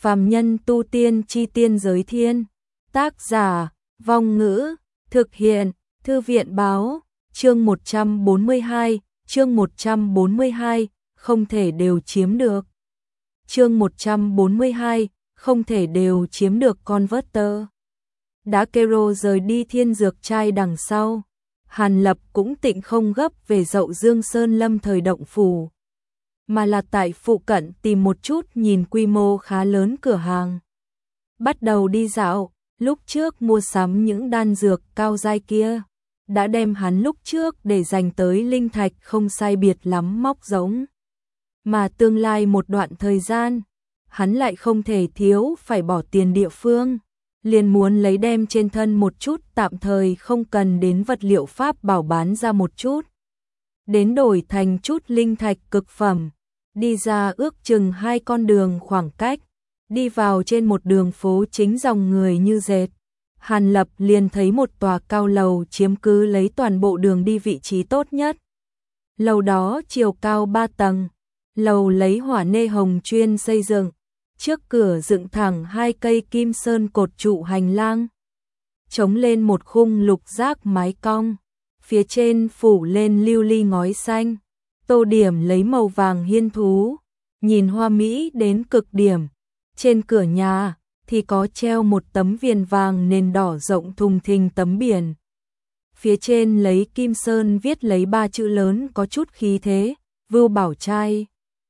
Phàm nhân tu tiên chi tiên giới thiên. Tác giả, Vong Ngữ, thực hiện, Thư viện báo, chương 142, chương 142, không thể đều chiếm được. Chương 142, không thể đều chiếm được Converter. Đã Kero rời đi thiên dược trai đằng sau, Hàn Lập cũng tịnh không gấp về Dậu Dương Sơn Lâm thời động phủ, mà là tại phụ cận tìm một chút nhìn quy mô khá lớn cửa hàng. Bắt đầu đi dạo, lúc trước mua sắm những đan dược cao giai kia, đã đem hắn lúc trước để dành tới linh thạch không sai biệt lắm móc giống. Mà tương lai một đoạn thời gian, hắn lại không thể thiếu phải bỏ tiền địa phương, liền muốn lấy đem trên thân một chút tạm thời không cần đến vật liệu pháp bảo bán ra một chút, đến đổi thành chút linh thạch cực phẩm. Đi ra ước chừng 2 con đường khoảng cách, đi vào trên một đường phố chính dòng người như dệt. Hàn Lập liền thấy một tòa cao lầu chiếm cứ lấy toàn bộ đường đi vị trí tốt nhất. Lầu đó chiều cao 3 tầng, lầu lấy hỏa nê hồng chuyên xây dựng, trước cửa dựng thẳng 2 cây kim sơn cột trụ hành lang, chống lên một khung lục giác mái cong, phía trên phủ lên lưu ly ngói xanh, tô điểm lấy màu vàng hiên thú, nhìn hoa mỹ đến cực điểm. Trên cửa nhà thì có treo một tấm viền vàng nền đỏ rộng thùng thình tấm biển. Phía trên lấy kim sơn viết lấy 3 chữ lớn có chút khí thế, Vưu Bảo Trai.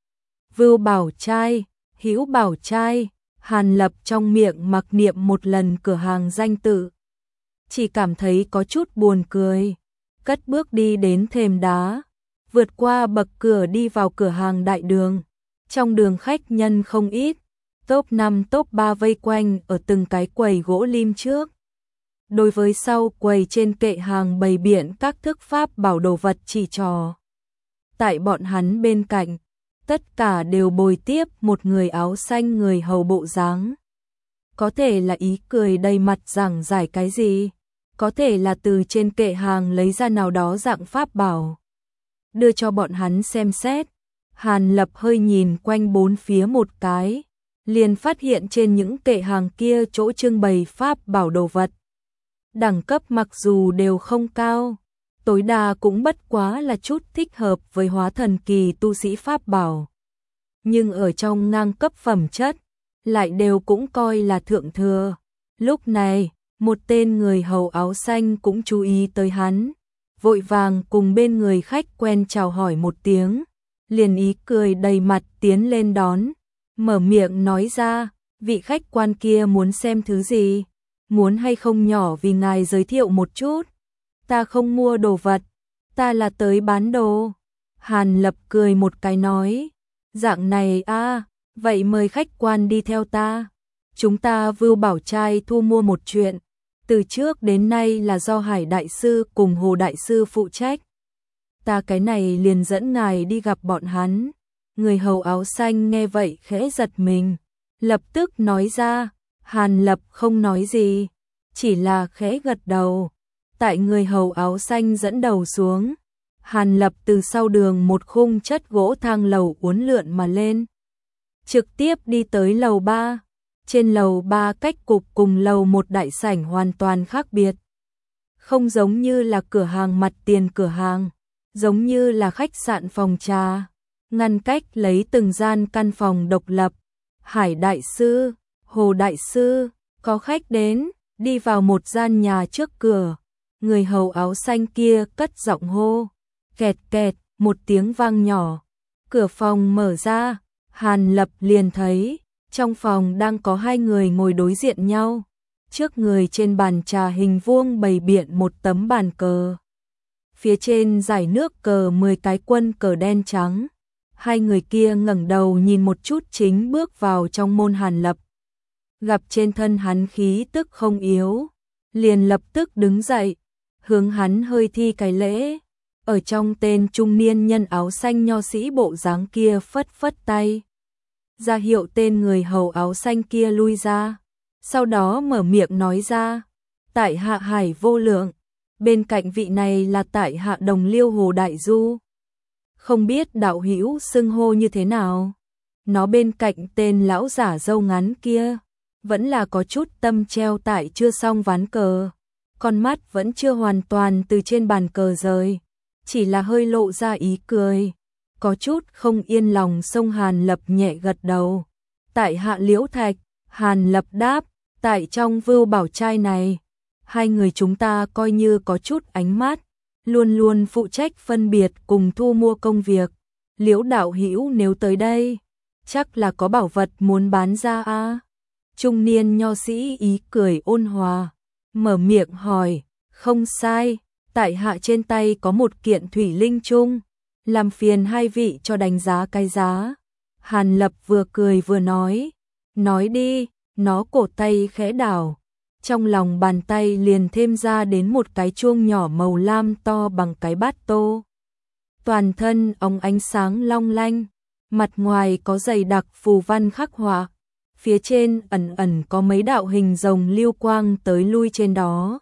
Vưu Bảo Trai, Hữu Bảo Trai. Hàn Lập trong miệng mặc niệm một lần cửa hàng danh tự, chỉ cảm thấy có chút buồn cười, cất bước đi đến thềm đá, vượt qua bậc cửa đi vào cửa hàng đại đường. Trong đường khách nhân không ít, top 5 top 3 vây quanh ở từng cái quầy gỗ lim trước. Đối với sau quầy trên kệ hàng bày biện các thức pháp bảo đồ vật chỉ trò. Tại bọn hắn bên cạnh, tất cả đều bồi tiếp một người áo xanh người hầu bộ dáng. Có thể là ý cười đầy mặt giảng giải cái gì, có thể là từ trên kệ hàng lấy ra nào đó dạng pháp bảo, đưa cho bọn hắn xem xét. Hàn Lập hơi nhìn quanh bốn phía một cái, liền phát hiện trên những kệ hàng kia chỗ trưng bày pháp bảo đồ vật. Đẳng cấp mặc dù đều không cao, tối đa cũng bất quá là chút thích hợp với hóa thần kỳ tu sĩ pháp bảo. Nhưng ở trong ngang cấp phẩm chất, lại đều cũng coi là thượng thừa. Lúc này, một tên người hầu áo xanh cũng chú ý tới hắn, vội vàng cùng bên người khách quen chào hỏi một tiếng, liền ý cười đầy mặt tiến lên đón, mở miệng nói ra, vị khách quan kia muốn xem thứ gì, muốn hay không nhỏ vì ngài giới thiệu một chút. Ta không mua đồ vật, ta là tới bán đồ. Hàn Lập cười một cái nói, dạng này a, vậy mời khách quan đi theo ta. Chúng ta Vưu Bảo Trai thu mua một chuyện, từ trước đến nay là do Hải Đại Sư cùng Hồ Đại Sư phụ trách. Ta cái này liền dẫn ngài đi gặp bọn hắn. Người hầu áo xanh nghe vậy khẽ giật mình, lập tức nói ra. Hàn Lập không nói gì, chỉ là khẽ gật đầu. Tại người hầu áo xanh dẫn đầu xuống, Hàn Lập từ sau đường một khung chất gỗ thang lầu uốn lượn mà lên, trực tiếp đi tới lầu 3. Trên lầu 3 cách cục cùng lầu 1 đại sảnh hoàn toàn khác biệt, không giống như là cửa hàng mặt tiền cửa hàng, giống như là khách sạn phòng trà, ngăn cách lấy từng gian căn phòng độc lập. Hải Đại Sư, Hồ Đại Sư, có khách đến. Đi vào một gian nhà trước cửa, người hầu áo xanh kia cất giọng hô, kẹt kẹt, một tiếng vang nhỏ, cửa phòng mở ra. Hàn Lập liền thấy trong phòng đang có 2 người ngồi đối diện nhau, trước người trên bàn trà hình vuông bày biện một tấm bàn cờ, phía trên rải nước cờ 10 cái quân cờ đen trắng. 2 người kia ngẩng đầu nhìn một chút chính bước vào trong môn Hàn Lập, gặp trên thân hắn khí tức không yếu, liền lập tức đứng dậy, hướng hắn hơi thi cái lễ. Ở trong tên trung niên nhân áo xanh nho sĩ bộ dáng kia phất phất tay, ra hiệu tên người hầu áo xanh kia lui ra, sau đó mở miệng nói ra, tại hạ Hải Vô Lượng, bên cạnh vị này là tại hạ Đồng Liêu Hồ Đại Du. Không biết đạo hữu xưng hô như thế nào? nó bên cạnh tên lão giả râu ngắn kia, vẫn là có chút tâm treo tại chưa xong ván cờ. Con mắt vẫn chưa hoàn toàn từ trên bàn cờ rời, chỉ là hơi lộ ra ý cười. Có chút không yên lòng xông Hàn Lập nhẹ gật đầu. Tại hạ Liễu Thạch, Hàn Lập đáp, tại trong Vưu Bảo Trai này, hai người chúng ta coi như có chút ánh mắt, luôn luôn phụ trách phân biệt cùng thu mua công việc. Liễu đạo hữu nếu tới đây, chắc là có bảo vật muốn bán ra a. Trung niên nho sĩ ý cười ôn hòa, mở miệng hỏi, không sai, tại hạ trên tay có một kiện thủy linh chung, làm phiền hai vị cho đánh giá cái giá. Hàn Lập vừa cười vừa nói đi, nó cổ tay khẽ đảo, trong lòng bàn tay liền thêm ra đến một cái chuông nhỏ màu lam to bằng cái bát tô. Toàn thân óng ánh sáng long lanh, mặt ngoài có dày đặc phù văn khắc họa, phía trên ẩn ẩn có mấy đạo hình rồng lưu quang tới lui trên đó.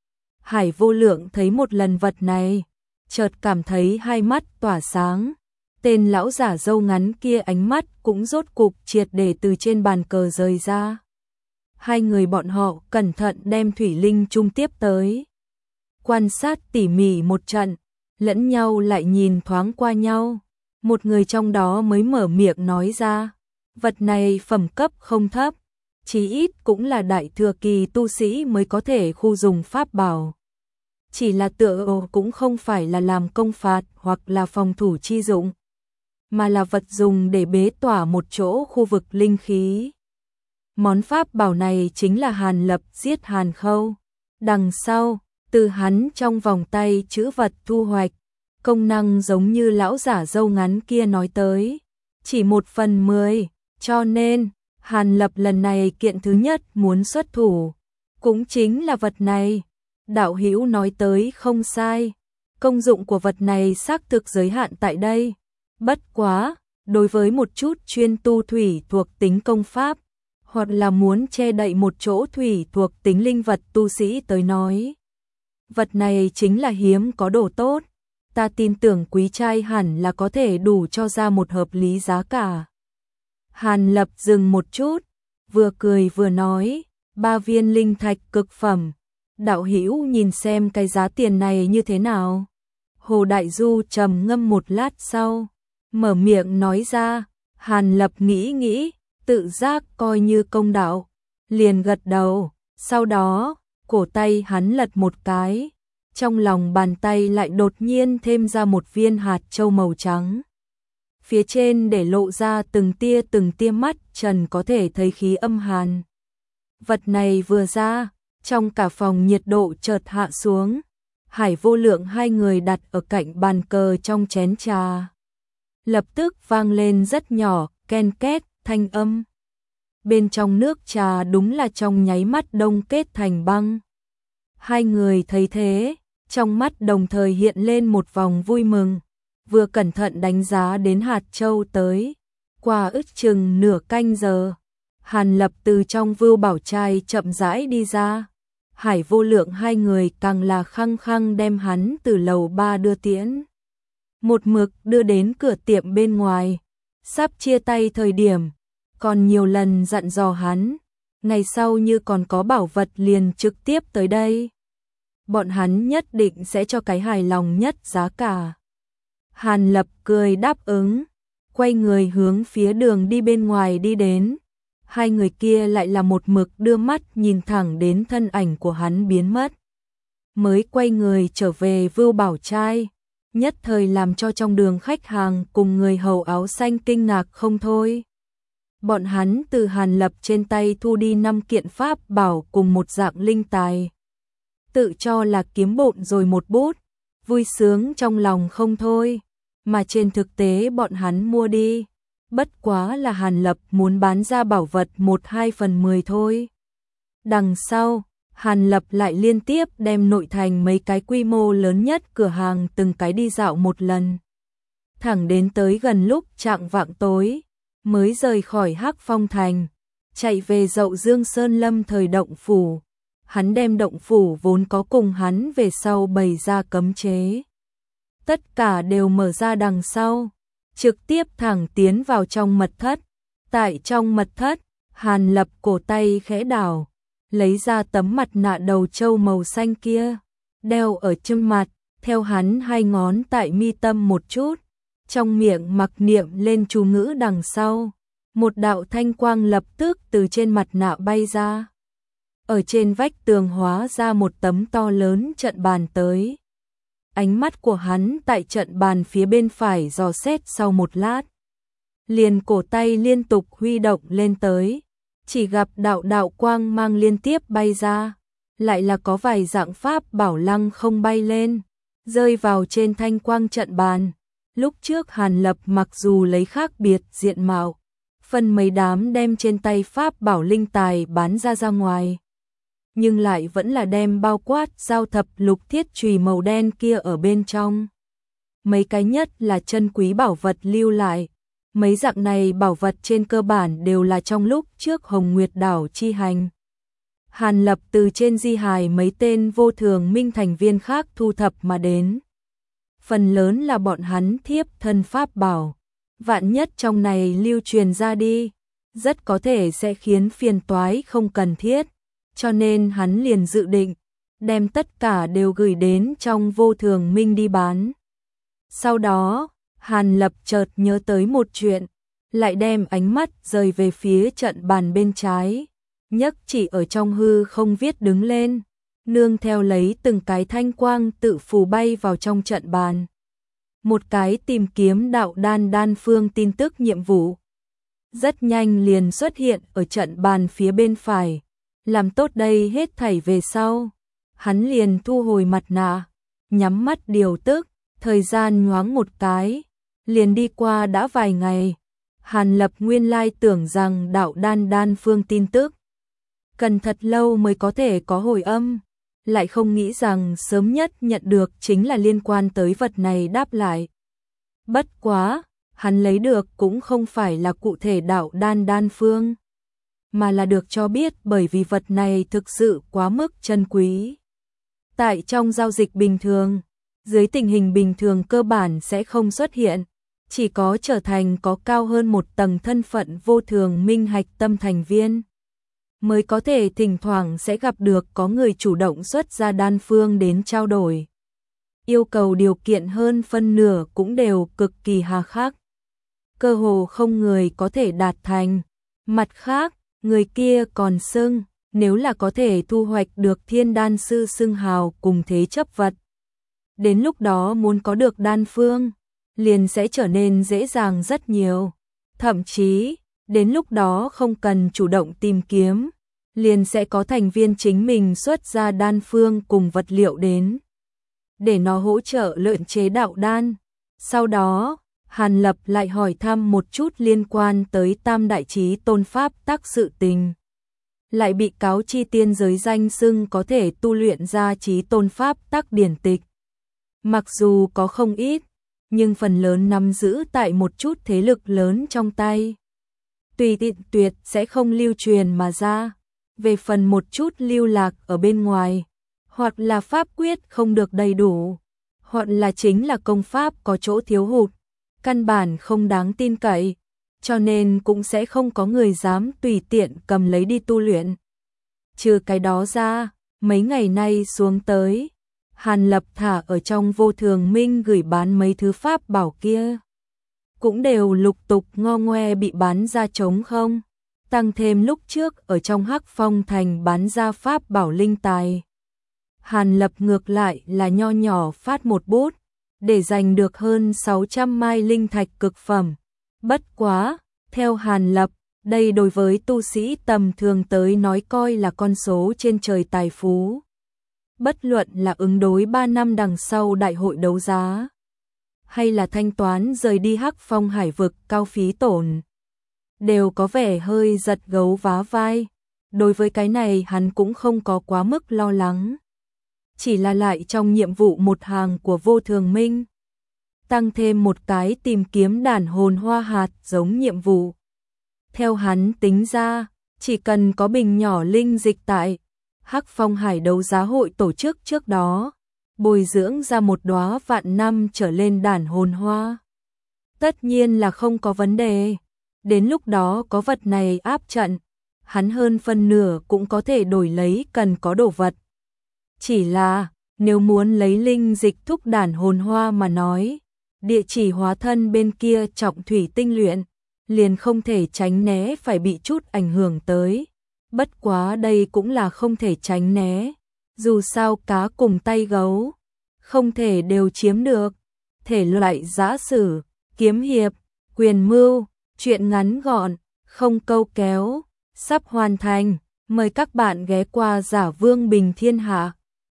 Hải Vô Lượng thấy một lần vật này, chợt cảm thấy hai mắt tỏa sáng. Tên lão giả râu ngắn kia ánh mắt cũng rốt cục triệt để từ trên bàn cờ rời ra. Hai người bọn họ cẩn thận đem thủy linh chung tiếp tới, quan sát tỉ mỉ một trận, lẫn nhau lại nhìn thoáng qua nhau. Một người trong đó mới mở miệng nói ra, vật này phẩm cấp không thấp, chí ít cũng là đại thừa kỳ tu sĩ mới có thể khu dùng pháp bảo. Chỉ là tựa cũng không phải là làm công phạt hoặc là phòng thủ chi dụng, mà là vật dùng để bế tỏa một chỗ khu vực linh khí. Món pháp bảo này chính là Hàn Lập giết Hàn Khâu. Đằng sau, từ hắn trong vòng tay chữ vật thu hoạch, công năng giống như lão giả râu ngắn kia nói tới, chỉ 1/10, cho nên, Hàn Lập lần này kiện thứ nhất muốn xuất thủ, cũng chính là vật này. Đạo hữu nói tới không sai, công dụng của vật này xác thực giới hạn tại đây. Bất quá, đối với một chút chuyên tu thủy thuộc tính công pháp, hoặc là muốn che đậy một chỗ thủy thuộc tính linh vật tu sĩ tới nói, vật này chính là hiếm có đồ tốt. Ta tin tưởng quý trai hẳn là có thể đủ cho ra một hợp lý giá cả. Hàn Lập dừng một chút, vừa cười vừa nói, 3 viên linh thạch cực phẩm. Đạo hữu nhìn xem cái giá tiền này như thế nào. Hồ Đại Du trầm ngâm một lát sau, mở miệng nói ra. Hàn Lập nghĩ, tự giác coi như công đạo, liền gật đầu. Sau đó, cổ tay hắn lật một cái, trong lòng bàn tay lại đột nhiên thêm ra một viên hạt châu màu trắng. Phía trên để lộ ra từng tia mắt trần có thể thấy khí âm hàn. Vật này vừa ra, trong cả phòng nhiệt độ chợt hạ xuống. Hải Vô Lượng hai người đặt ở cạnh bàn cờ trong chén trà, lập tức vang lên rất nhỏ, ken két, thanh âm. Bên trong nước trà đúng là trong nháy mắt đông kết thành băng. Hai người thấy thế, trong mắt đồng thời hiện lên một vòng vui mừng, vừa cẩn thận đánh giá đến hạt châu tới. Qua ước chừng nửa canh giờ, Hàn Lập từ trong Vưu Bảo Trai chậm rãi đi ra. Hải Vô Lượng hai người càng là khăng khăng đem hắn từ lầu 3 đưa tiễn, một mực đưa đến cửa tiệm bên ngoài. Sắp chia tay thời điểm, còn nhiều lần dặn dò hắn, ngày sau như còn có bảo vật liền trực tiếp tới đây, bọn hắn nhất định sẽ cho cái hài lòng nhất giá cả. Hàn Lập cười đáp ứng, quay người hướng phía đường đi bên ngoài đi đến. Hai người kia lại là một mực đưa mắt nhìn thẳng đến thân ảnh của hắn biến mất, mới quay người trở về Vưu Bảo Trai, nhất thời làm cho trong đường khách hàng cùng người hầu áo xanh kinh ngạc không thôi. Bọn hắn từ Hàn Lập trên tay thu đi 5 kiện pháp bảo cùng một dạng linh tài, tự cho là kiếm bộn rồi một bút, vui sướng trong lòng không thôi, mà trên thực tế bọn hắn mua đi, bất quá là Hàn Lập muốn bán ra bảo vật 1/2/10 thôi. Đằng sau, Hàn Lập lại liên tiếp đem nội thành mấy cái quy mô lớn nhất cửa hàng từng cái đi dạo một lần, thẳng đến tới gần lúc chạng vạng tối, mới rời khỏi Hắc Phong Thành, chạy về Dậu Dương Sơn Lâm thời động phủ. Hắn đem động phủ vốn có cùng hắn về sau bày ra cấm chế, tất cả đều mở ra đằng sau, trực tiếp thẳng tiến vào trong mật thất, Tại trong mật thất, Hàn Lập cổ tay khẽ đảo, lấy ra tấm mặt nạ đầu trâu màu xanh kia, đeo ở trên mặt, theo hắn hai ngón tại mi tâm một chút, trong miệng mặc niệm lên chú ngữ đằng sau. Một đạo thanh quang lập tức từ trên mặt nạ bay ra. Ở trên vách tường hóa ra một tấm to lớn trận bàn tới. Ánh mắt của hắn tại trận bàn phía bên phải dò xét sau một lát. Liền cổ tay liên tục huy động lên tới. Chỉ gặp đạo quang mang liên tiếp bay ra. Lại là có vài dạng pháp bảo lăng không bay lên, rơi vào trên thanh quang trận bàn. Lúc trước Hàn Lập mặc dù lấy khác biệt diện mạo, phần mấy đám đem trên tay pháp bảo linh tài bán ra ngoài, nhưng lại vẫn là đem bao quát giao thập lục thiết chùy màu đen kia ở bên trong. Mấy cái nhất là chân quý bảo vật lưu lại. Mấy dạng này bảo vật trên cơ bản đều là trong lúc trước Hồng Nguyệt đảo chi hành, Hàn Lập từ trên di hài mấy tên vô thường minh thành viên khác thu thập mà đến. Phần lớn là bọn hắn thiếp thân pháp bảo. Vạn nhất trong này lưu truyền ra đi, rất có thể sẽ khiến phiền toái không cần thiết. Cho nên hắn liền dự định, đem tất cả đều gửi đến trong vô thường minh đi bán. Sau đó, Hàn Lập chợt nhớ tới một chuyện, lại đem ánh mắt rời về phía trận bàn bên trái. Nhấc chỉ ở trong hư không viết đứng lên, nương theo lấy từng cái thanh quang tự phù bay vào trong trận bàn. Một cái tìm kiếm đạo đan phương tin tức nhiệm vụ. Rất nhanh liền xuất hiện ở trận bàn phía bên phải. Làm tốt đây hết thảy về sau, hắn liền thu hồi mặt nạ, nhắm mắt điều tức, thời gian nhoáng một cái, liền đi qua đã vài ngày. Hàn Lập nguyên lai tưởng rằng đạo đan phương tin tức cần thật lâu mới có thể có hồi âm, lại không nghĩ rằng sớm nhất nhận được chính là liên quan tới vật này đáp lại. Bất quá, hắn lấy được cũng không phải là cụ thể đạo đan phương, mà là được cho biết bởi vì vật này thực sự quá mức chân quý. Tại trong giao dịch bình thường, dưới tình hình bình thường cơ bản sẽ không xuất hiện, chỉ có trở thành có cao hơn một tầng thân phận vô thường minh hạch tâm thành viên, mới có thể thỉnh thoảng sẽ gặp được có người chủ động xuất ra đan phương đến trao đổi. Yêu cầu điều kiện hơn phân nửa cũng đều cực kỳ hà khắc. Cơ hồ không người có thể đạt thành. Mặt khác, người kia còn xưng, nếu là có thể thu hoạch được thiên đan sư xưng hào cùng thế chấp vật. Đến lúc đó muốn có được đan phương, liền sẽ trở nên dễ dàng rất nhiều. Thậm chí, đến lúc đó không cần chủ động tìm kiếm, liền sẽ có thành viên chính mình xuất ra đan phương cùng vật liệu đến, để nó hỗ trợ luyện chế đạo đan. Sau đó, Hàn Lập lại hỏi thăm một chút liên quan tới Tam Đại Chí Tôn Pháp tắc sự tình. Lại bị cáo chi tiên giới danh xưng có thể tu luyện ra Chí Tôn Pháp tắc điển tịch. Mặc dù có không ít, nhưng phần lớn nắm giữ tại một chút thế lực lớn trong tay. Tùy tiện tuyệt sẽ không lưu truyền mà ra. Về phần một chút lưu lạc ở bên ngoài, hoặc là pháp quyết không được đầy đủ, hoặc là chính là công pháp có chỗ thiếu hụt, căn bản không đáng tin cậy, cho nên cũng sẽ không có người dám tùy tiện cầm lấy đi tu luyện. Trừ cái đó ra, mấy ngày nay xuống tới, Hàn Lập thả ở trong vô thường minh gửi bán mấy thứ pháp bảo kia, cũng đều lục tục ngo ngoe bị bán ra trống không, tăng thêm lúc trước ở trong Hắc Phong thành bán ra pháp bảo linh tài. Hàn Lập ngược lại là nho nhỏ phát một bút, để giành được hơn 600 mai linh thạch cực phẩm. Bất quá, theo Hàn Lập, đây đối với tu sĩ tầm thường tới nói coi là con số trên trời tài phú. Bất luận là ứng đối 3 năm đằng sau đại hội đấu giá, hay là thanh toán rời đi Hắc Phong hải vực cao phí tổn, đều có vẻ hơi giật gấu vá vai. Đối với cái này hắn cũng không có quá mức lo lắng. Chỉ là lại trong nhiệm vụ một hàng của vô thường minh, tăng thêm một cái tìm kiếm đàn hồn hoa hạt giống nhiệm vụ. Theo hắn tính ra, chỉ cần có bình nhỏ linh dịch tại Hắc Phong hải đấu giá hội tổ chức trước đó, bồi dưỡng ra một đóa vạn năm trở lên đàn hồn hoa, tất nhiên là không có vấn đề. Đến lúc đó có vật này áp trận, hắn hơn phân nửa cũng có thể đổi lấy cần có đồ vật. Chỉ là, nếu muốn lấy linh dịch thúc đản hồn hoa mà nói, địa chỉ hóa thân bên kia trọng thủy tinh luyện, liền không thể tránh né phải bị chút ảnh hưởng tới. Bất quá đây cũng là không thể tránh né, dù sao cá cùng tay gấu, không thể đều chiếm được. Thể loại giã sử, kiếm hiệp, quyền mưu, truyện ngắn gọn, không câu kéo, sắp hoàn thành. Mời các bạn ghé qua Giả Vương Bình Thiên Hạ.